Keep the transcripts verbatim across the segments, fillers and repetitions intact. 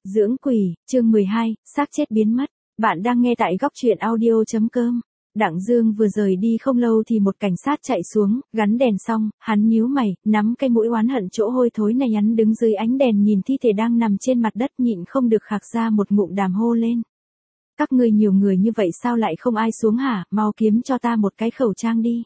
Dưỡng quỷ, chương mười hai, xác chết biến mất. Bạn đang nghe tại góc truyện audio chấm com. Đặng Dương vừa rời đi không lâu thì một cảnh sát chạy xuống, gắn đèn xong, hắn nhíu mày, nắm cây mũi oán hận chỗ hôi thối này, hắn đứng dưới ánh đèn nhìn thi thể đang nằm trên mặt đất, nhịn không được khạc ra một ngụm đàm hô lên. Các ngươi nhiều người như vậy sao lại không ai xuống hả, mau kiếm cho ta một cái khẩu trang đi.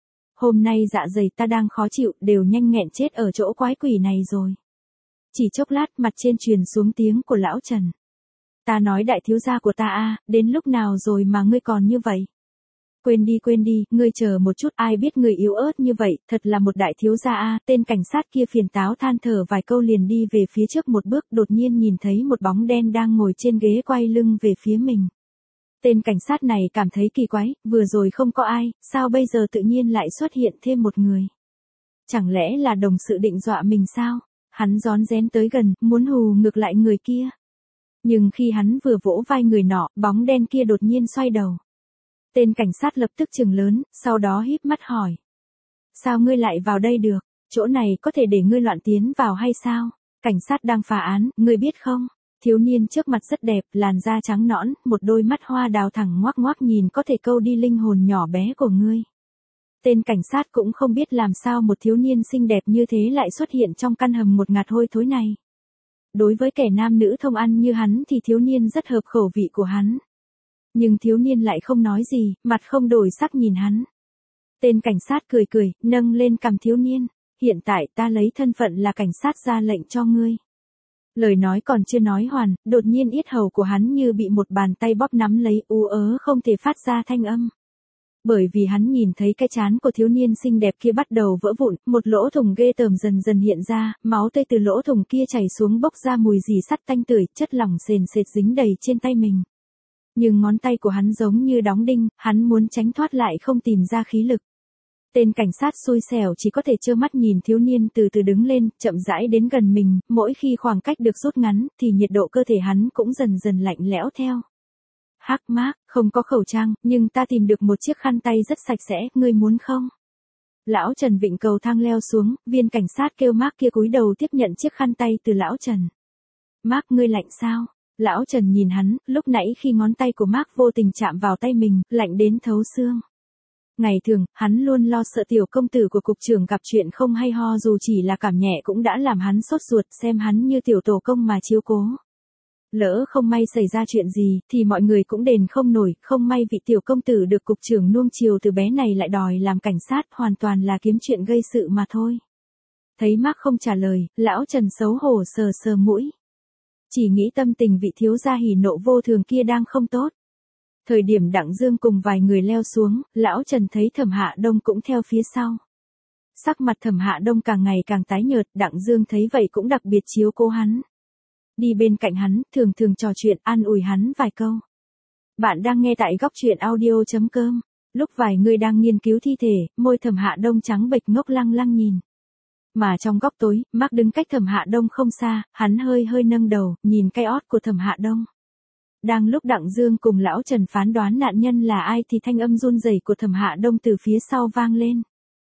Hôm nay dạ dày ta đang khó chịu, đều nhanh nghẹn chết ở chỗ quái quỷ này rồi. Chỉ chốc lát mặt trên truyền xuống tiếng của lão Trần. Ta nói đại thiếu gia của ta a, đến lúc nào rồi mà ngươi còn như vậy? Quên đi quên đi, ngươi chờ một chút, ai biết ngươi yếu ớt như vậy, thật là một đại thiếu gia a. Tên cảnh sát kia phiền táo than thở vài câu liền đi về phía trước một bước, đột nhiên nhìn thấy một bóng đen đang ngồi trên ghế quay lưng về phía mình. Tên cảnh sát này cảm thấy kỳ quái, vừa rồi không có ai, sao bây giờ tự nhiên lại xuất hiện thêm một người? Chẳng lẽ là đồng sự định dọa mình sao? Hắn rón rén tới gần, muốn hù ngược lại người kia. Nhưng khi hắn vừa vỗ vai người nọ, bóng đen kia đột nhiên xoay đầu. Tên cảnh sát lập tức trừng lớn, sau đó híp mắt hỏi. Sao ngươi lại vào đây được? Chỗ này có thể để ngươi loạn tiến vào hay sao? Cảnh sát đang phá án, ngươi biết không? Thiếu niên trước mặt rất đẹp, làn da trắng nõn, một đôi mắt hoa đào thẳng ngoác ngoác nhìn có thể câu đi linh hồn nhỏ bé của ngươi. Tên cảnh sát cũng không biết làm sao một thiếu niên xinh đẹp như thế lại xuất hiện trong căn hầm một ngạt hôi thối này. Đối với kẻ nam nữ thông ăn như hắn thì thiếu niên rất hợp khẩu vị của hắn. Nhưng thiếu niên lại không nói gì, mặt không đổi sắc nhìn hắn. Tên cảnh sát cười cười, nâng lên cằm thiếu niên. Hiện tại ta lấy thân phận là cảnh sát ra lệnh cho ngươi. Lời nói còn chưa nói hoàn, đột nhiên yết hầu của hắn như bị một bàn tay bóp nắm lấy, ú ớ không thể phát ra thanh âm. Bởi vì hắn nhìn thấy cái trán của thiếu niên xinh đẹp kia bắt đầu vỡ vụn, một lỗ thủng ghê tởm dần dần hiện ra, máu tươi từ lỗ thủng kia chảy xuống bốc ra mùi rỉ sắt tanh tưởi, chất lỏng sền sệt dính đầy trên tay mình. Nhưng ngón tay của hắn giống như đóng đinh, hắn muốn tránh thoát lại không tìm ra khí lực. Tên cảnh sát xui xẻo chỉ có thể trơ mắt nhìn thiếu niên từ từ đứng lên, chậm rãi đến gần mình, mỗi khi khoảng cách được rút ngắn, thì nhiệt độ cơ thể hắn cũng dần dần lạnh lẽo theo. Hắc Mác, không có khẩu trang, nhưng ta tìm được một chiếc khăn tay rất sạch sẽ, ngươi muốn không? Lão Trần vịn cầu thang leo xuống, viên cảnh sát kêu Mác kia cúi đầu tiếp nhận chiếc khăn tay từ lão Trần. Mác, ngươi lạnh sao? Lão Trần nhìn hắn, lúc nãy khi ngón tay của Mác vô tình chạm vào tay mình, lạnh đến thấu xương. Ngày thường, hắn luôn lo sợ tiểu công tử của cục trưởng gặp chuyện không hay ho, dù chỉ là cảm nhẹ cũng đã làm hắn sốt ruột, xem hắn như tiểu tổ công mà chiếu cố. Lỡ không may xảy ra chuyện gì, thì mọi người cũng đền không nổi, không may vị tiểu công tử được cục trưởng nuông chiều từ bé này lại đòi làm cảnh sát, hoàn toàn là kiếm chuyện gây sự mà thôi. Thấy Mác không trả lời, lão Trần xấu hổ sờ sờ mũi. Chỉ nghĩ tâm tình vị thiếu gia hỉ nộ vô thường kia đang không tốt. Thời điểm Đặng Dương cùng vài người leo xuống, lão Trần thấy Thẩm Hạ Đông cũng theo phía sau. Sắc mặt Thẩm Hạ Đông càng ngày càng tái nhợt, Đặng Dương thấy vậy cũng đặc biệt chiếu cố hắn. Đi bên cạnh hắn, thường thường trò chuyện, an ủi hắn vài câu. Bạn đang nghe tại góc truyện audio chấm com. Lúc vài người đang nghiên cứu thi thể, môi Thẩm Hạ Đông trắng bệch ngốc lăng lăng nhìn. Mà trong góc tối, Mác đứng cách Thẩm Hạ Đông không xa, hắn hơi hơi nâng đầu, nhìn cái ót của Thẩm Hạ Đông. Đang lúc Đặng Dương cùng lão Trần phán đoán nạn nhân là ai thì thanh âm run rẩy của Thẩm Hạ Đông từ phía sau vang lên.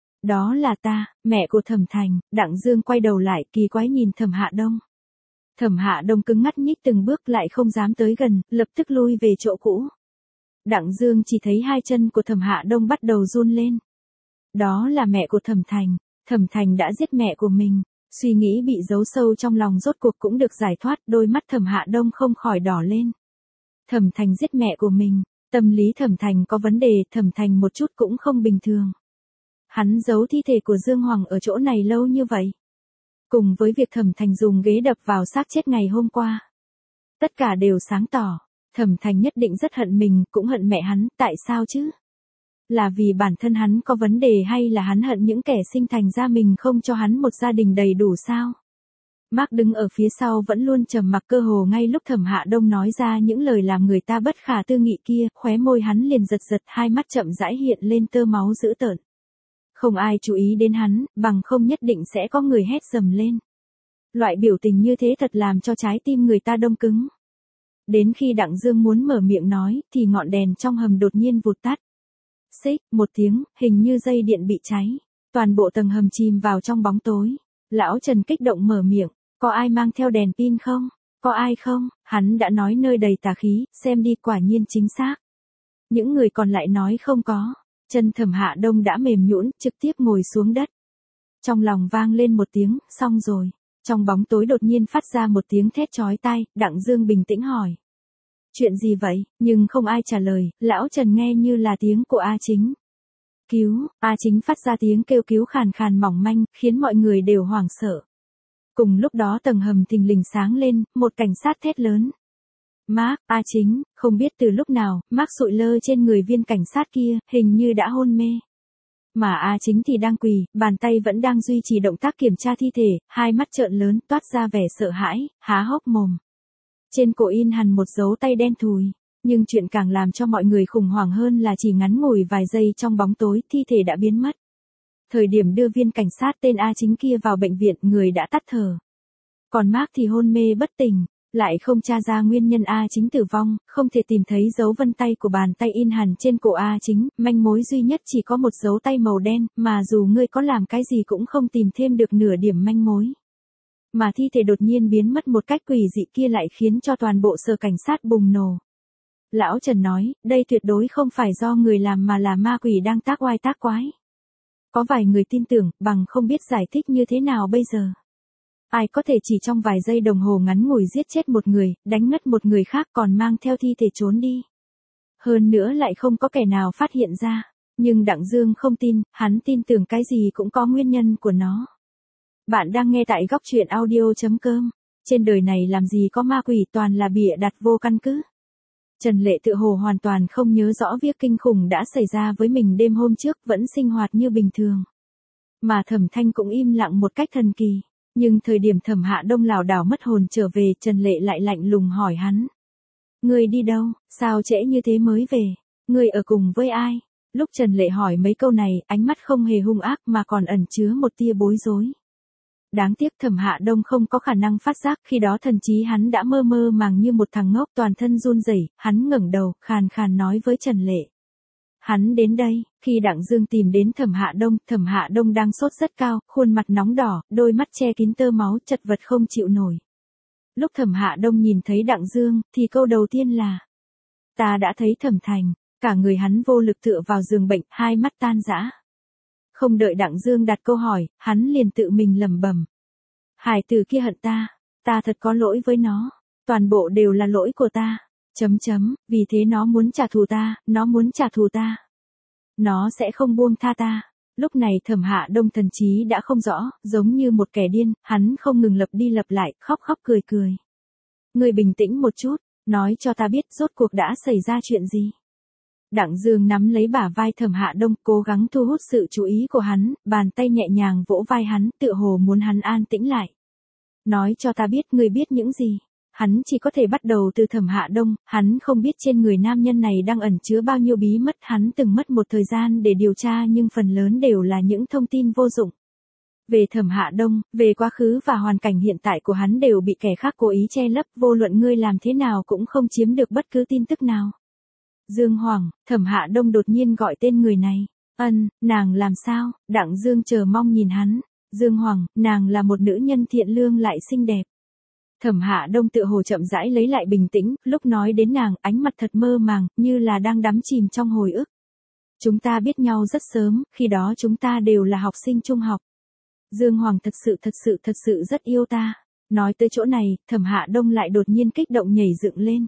Đó là ta, mẹ của Thẩm Thành. Đặng Dương quay đầu lại, kỳ quái nhìn Thẩm Hạ Đông. Thẩm Hạ Đông cứng ngắt nhích từng bước lại không dám tới gần, lập tức lui về chỗ cũ. Đặng Dương chỉ thấy hai chân của Thẩm Hạ Đông bắt đầu run lên. Đó là mẹ của Thẩm Thành. Thẩm Thành đã giết mẹ của mình. Suy nghĩ bị giấu sâu trong lòng rốt cuộc cũng được giải thoát, đôi mắt Thẩm Hạ Đông không khỏi đỏ lên. Thẩm Thành giết mẹ của mình, tâm lý Thẩm Thành có vấn đề, Thẩm Thành một chút cũng không bình thường. Hắn giấu thi thể của Dương Hoàng ở chỗ này lâu như vậy. Cùng với việc Thẩm Thành dùng ghế đập vào xác chết ngày hôm qua. Tất cả đều sáng tỏ, Thẩm Thành nhất định rất hận mình, cũng hận mẹ hắn, tại sao chứ? Là vì bản thân hắn có vấn đề hay là hắn hận những kẻ sinh thành ra mình không cho hắn một gia đình đầy đủ sao? Mác đứng ở phía sau vẫn luôn trầm mặc, cơ hồ ngay lúc Thẩm Hạ Đông nói ra những lời làm người ta bất khả tư nghị kia, khóe môi hắn liền giật giật, hai mắt chậm rãi hiện lên tơ máu dữ tợn. Không ai chú ý đến hắn, bằng không nhất định sẽ có người hét dầm lên. Loại biểu tình như thế thật làm cho trái tim người ta đông cứng. Đến khi Đặng Dương muốn mở miệng nói, thì ngọn đèn trong hầm đột nhiên vụt tắt. Xích, một tiếng, hình như dây điện bị cháy. Toàn bộ tầng hầm chìm vào trong bóng tối. Lão Trần kích động mở miệng. Có ai mang theo đèn pin không? Có có ai không? Hắn đã nói nơi đầy tà khí, xem đi quả nhiên chính xác. Những người còn lại nói không có. Chân Thẩm Hạ Đông đã mềm nhũn, trực tiếp ngồi xuống đất. Trong lòng vang lên một tiếng, xong rồi. Trong bóng tối đột nhiên phát ra một tiếng thét chói tai, Đặng Dương bình tĩnh hỏi. Chuyện gì vậy? Nhưng không ai trả lời, lão Trần nghe như là tiếng của A Chính. Cứu, A Chính phát ra tiếng kêu cứu khàn khàn mỏng manh, khiến mọi người đều hoảng sợ. Cùng lúc đó tầng hầm thình lình sáng lên, một cảnh sát thét lớn. Mark, A Chính, không biết từ lúc nào, Mark sụi lơ trên người viên cảnh sát kia, hình như đã hôn mê. Mà A Chính thì đang quỳ, bàn tay vẫn đang duy trì động tác kiểm tra thi thể, hai mắt trợn lớn toát ra vẻ sợ hãi, há hốc mồm. Trên cổ in hằn một dấu tay đen thùi. Nhưng chuyện càng làm cho mọi người khủng hoảng hơn là chỉ ngắn ngủi vài giây trong bóng tối, thi thể đã biến mất. Thời điểm đưa viên cảnh sát tên A Chính kia vào bệnh viện, người đã tắt thở. Còn Mark thì hôn mê bất tỉnh, lại không tra ra nguyên nhân A Chính tử vong, không thể tìm thấy dấu vân tay của bàn tay in hằn trên cổ A Chính, manh mối duy nhất chỉ có một dấu tay màu đen, mà dù ngươi có làm cái gì cũng không tìm thêm được nửa điểm manh mối. Mà thi thể đột nhiên biến mất một cách quỷ dị kia lại khiến cho toàn bộ sở cảnh sát bùng nổ. Lão Trần nói, đây tuyệt đối không phải do người làm mà là ma quỷ đang tác oai tác quái. Có vài người tin tưởng, bằng không biết giải thích như thế nào bây giờ. Ai có thể chỉ trong vài giây đồng hồ ngắn ngủi giết chết một người, đánh ngất một người khác còn mang theo thi thể trốn đi. Hơn nữa lại không có kẻ nào phát hiện ra. Nhưng Đặng Dương không tin, hắn tin tưởng cái gì cũng có nguyên nhân của nó. Bạn đang nghe tại góc truyện audio chấm com. Trên đời này làm gì có ma quỷ, toàn là bịa đặt vô căn cứ. Trần Lệ tự hồ hoàn toàn không nhớ rõ việc kinh khủng đã xảy ra với mình đêm hôm trước, vẫn sinh hoạt như bình thường. Mà Thẩm Thanh cũng im lặng một cách thần kỳ. Nhưng thời điểm Thẩm Hạ Đông lảo đảo mất hồn trở về, Trần Lệ lại lạnh lùng hỏi hắn. Ngươi đi đâu, sao trễ như thế mới về? Ngươi ở cùng với ai? Lúc Trần Lệ hỏi mấy câu này, ánh mắt không hề hung ác mà còn ẩn chứa một tia bối rối. Đáng tiếc Thẩm Hạ Đông không có khả năng phát giác, khi đó thần trí hắn đã mơ mơ màng như một thằng ngốc, toàn thân run rẩy, hắn ngẩng đầu, khàn khàn nói với Trần Lệ. Hắn đến đây, khi Đặng Dương tìm đến Thẩm Hạ Đông, Thẩm Hạ Đông đang sốt rất cao, khuôn mặt nóng đỏ, đôi mắt che kín tơ máu, chật vật không chịu nổi. Lúc Thẩm Hạ Đông nhìn thấy Đặng Dương, thì câu đầu tiên là: Ta đã thấy Thẩm Thành. Cả người hắn vô lực tựa vào giường bệnh, hai mắt tan rã. Không đợi Đặng Dương đặt câu hỏi, hắn liền tự mình lẩm bẩm. Hải tử kia hận ta, ta thật có lỗi với nó, toàn bộ đều là lỗi của ta, chấm chấm, vì thế nó muốn trả thù ta, nó muốn trả thù ta. Nó sẽ không buông tha ta. Lúc này Thẩm Hạ Đông thần trí đã không rõ, giống như một kẻ điên, hắn không ngừng lặp đi lặp lại, khóc khóc cười cười. Ngươi bình tĩnh một chút, nói cho ta biết rốt cuộc đã xảy ra chuyện gì. Đặng Dương nắm lấy bả vai Thẩm Hạ Đông, cố gắng thu hút sự chú ý của hắn, bàn tay nhẹ nhàng vỗ vai hắn, tựa hồ muốn hắn an tĩnh lại. Nói cho ta biết, ngươi biết những gì. Hắn chỉ có thể bắt đầu từ Thẩm Hạ Đông, hắn không biết trên người nam nhân này đang ẩn chứa bao nhiêu bí mật, hắn từng mất một thời gian để điều tra nhưng phần lớn đều là những thông tin vô dụng. Về Thẩm Hạ Đông, về quá khứ và hoàn cảnh hiện tại của hắn đều bị kẻ khác cố ý che lấp, vô luận ngươi làm thế nào cũng không chiếm được bất cứ tin tức nào. Dương Hoàng, Thẩm Hạ Đông đột nhiên gọi tên người này. Ân, nàng làm sao? Đặng Dương chờ mong nhìn hắn. Dương Hoàng, nàng là một nữ nhân thiện lương lại xinh đẹp. Thẩm Hạ Đông tựa hồ chậm rãi lấy lại bình tĩnh, lúc nói đến nàng, ánh mặt thật mơ màng, như là đang đắm chìm trong hồi ức. Chúng ta biết nhau rất sớm, khi đó chúng ta đều là học sinh trung học. Dương Hoàng thật sự thật sự thật sự rất yêu ta. Nói tới chỗ này, Thẩm Hạ Đông lại đột nhiên kích động nhảy dựng lên.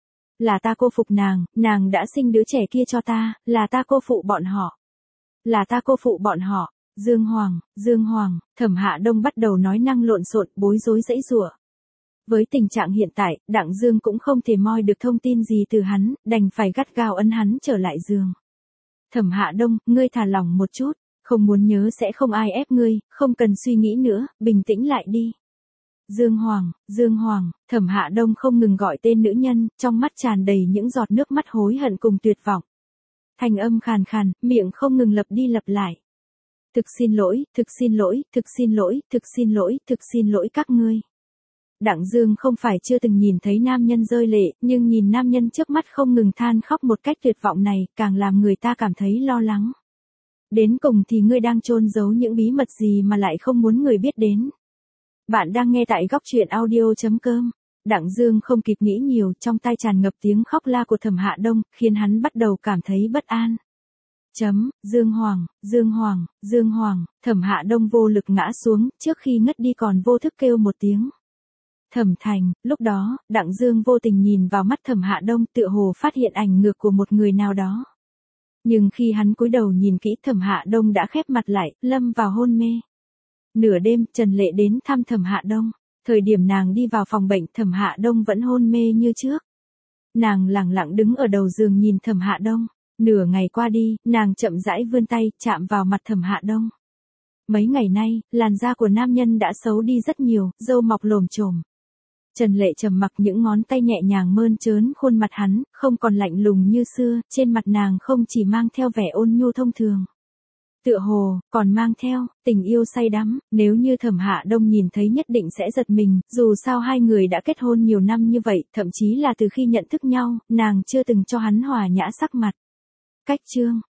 Là ta cô phục nàng, nàng đã sinh đứa trẻ kia cho ta, là ta cô phụ bọn họ. Là ta cô phụ bọn họ. Dương Hoàng, Dương Hoàng, Thẩm Hạ Đông bắt đầu nói năng lộn xộn, bối rối giãy giụa. Với tình trạng hiện tại, Đặng Dương cũng không thể moi được thông tin gì từ hắn, đành phải gắt gao ấn hắn trở lại giường. Thẩm Hạ Đông, ngươi thả lỏng một chút, không muốn nhớ sẽ không ai ép ngươi, không cần suy nghĩ nữa, bình tĩnh lại đi. Dương Hoàng, Dương Hoàng, Thẩm Hạ Đông không ngừng gọi tên nữ nhân, trong mắt tràn đầy những giọt nước mắt hối hận cùng tuyệt vọng. Thanh âm khàn khàn, miệng không ngừng lặp đi lặp lại. Thực xin lỗi, thực xin lỗi, thực xin lỗi, thực xin lỗi, thực xin lỗi các ngươi. Đặng Dương không phải chưa từng nhìn thấy nam nhân rơi lệ, nhưng nhìn nam nhân trước mắt không ngừng than khóc một cách tuyệt vọng này, càng làm người ta cảm thấy lo lắng. Đến cùng thì ngươi đang chôn giấu những bí mật gì mà lại không muốn người biết đến. Bạn đang nghe tại góc truyện audio chấm com. Đặng Dương không kịp nghĩ nhiều, trong tai tràn ngập tiếng khóc la của Thẩm Hạ Đông, khiến hắn bắt đầu cảm thấy bất an. Chấm, Dương Hoàng, Dương Hoàng, Dương Hoàng, Thẩm Hạ Đông vô lực ngã xuống, trước khi ngất đi còn vô thức kêu một tiếng. Thẩm Thành, lúc đó, Đặng Dương vô tình nhìn vào mắt Thẩm Hạ Đông, tựa hồ phát hiện ảnh ngược của một người nào đó. Nhưng khi hắn cúi đầu nhìn kỹ, Thẩm Hạ Đông đã khép mặt lại, lâm vào hôn mê. Nửa đêm, Trần Lệ đến thăm Thẩm Hạ Đông. Thời điểm nàng đi vào phòng bệnh, Thẩm Hạ Đông vẫn hôn mê như trước. Nàng lẳng lặng đứng ở đầu giường nhìn Thẩm Hạ Đông. Nửa ngày qua đi, nàng chậm rãi vươn tay, chạm vào mặt Thẩm Hạ Đông. Mấy ngày nay, làn da của nam nhân đã xấu đi rất nhiều, râu mọc lồm chồm. Trần Lệ trầm mặc, những ngón tay nhẹ nhàng mơn trớn khuôn mặt hắn, không còn lạnh lùng như xưa, trên mặt nàng không chỉ mang theo vẻ ôn nhu thông thường. Tựa hồ, còn mang theo, tình yêu say đắm, nếu như Thẩm Hạ Đông nhìn thấy nhất định sẽ giật mình, dù sao hai người đã kết hôn nhiều năm như vậy, thậm chí là từ khi nhận thức nhau, nàng chưa từng cho hắn hòa nhã sắc mặt. Cách chương